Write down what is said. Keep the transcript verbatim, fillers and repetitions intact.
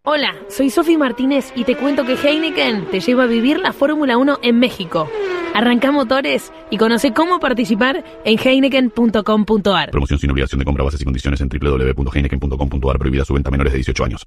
Hola, soy Sofi Martínez y te cuento que Heineken te lleva a vivir la Fórmula uno en México. Arrancá motores y conoce cómo participar en heineken punto com punto a r. Promoción sin obligación de compra, bases y condiciones en doble u doble u doble u punto heineken punto com punto a r. Prohibida su venta a menores de dieciocho años.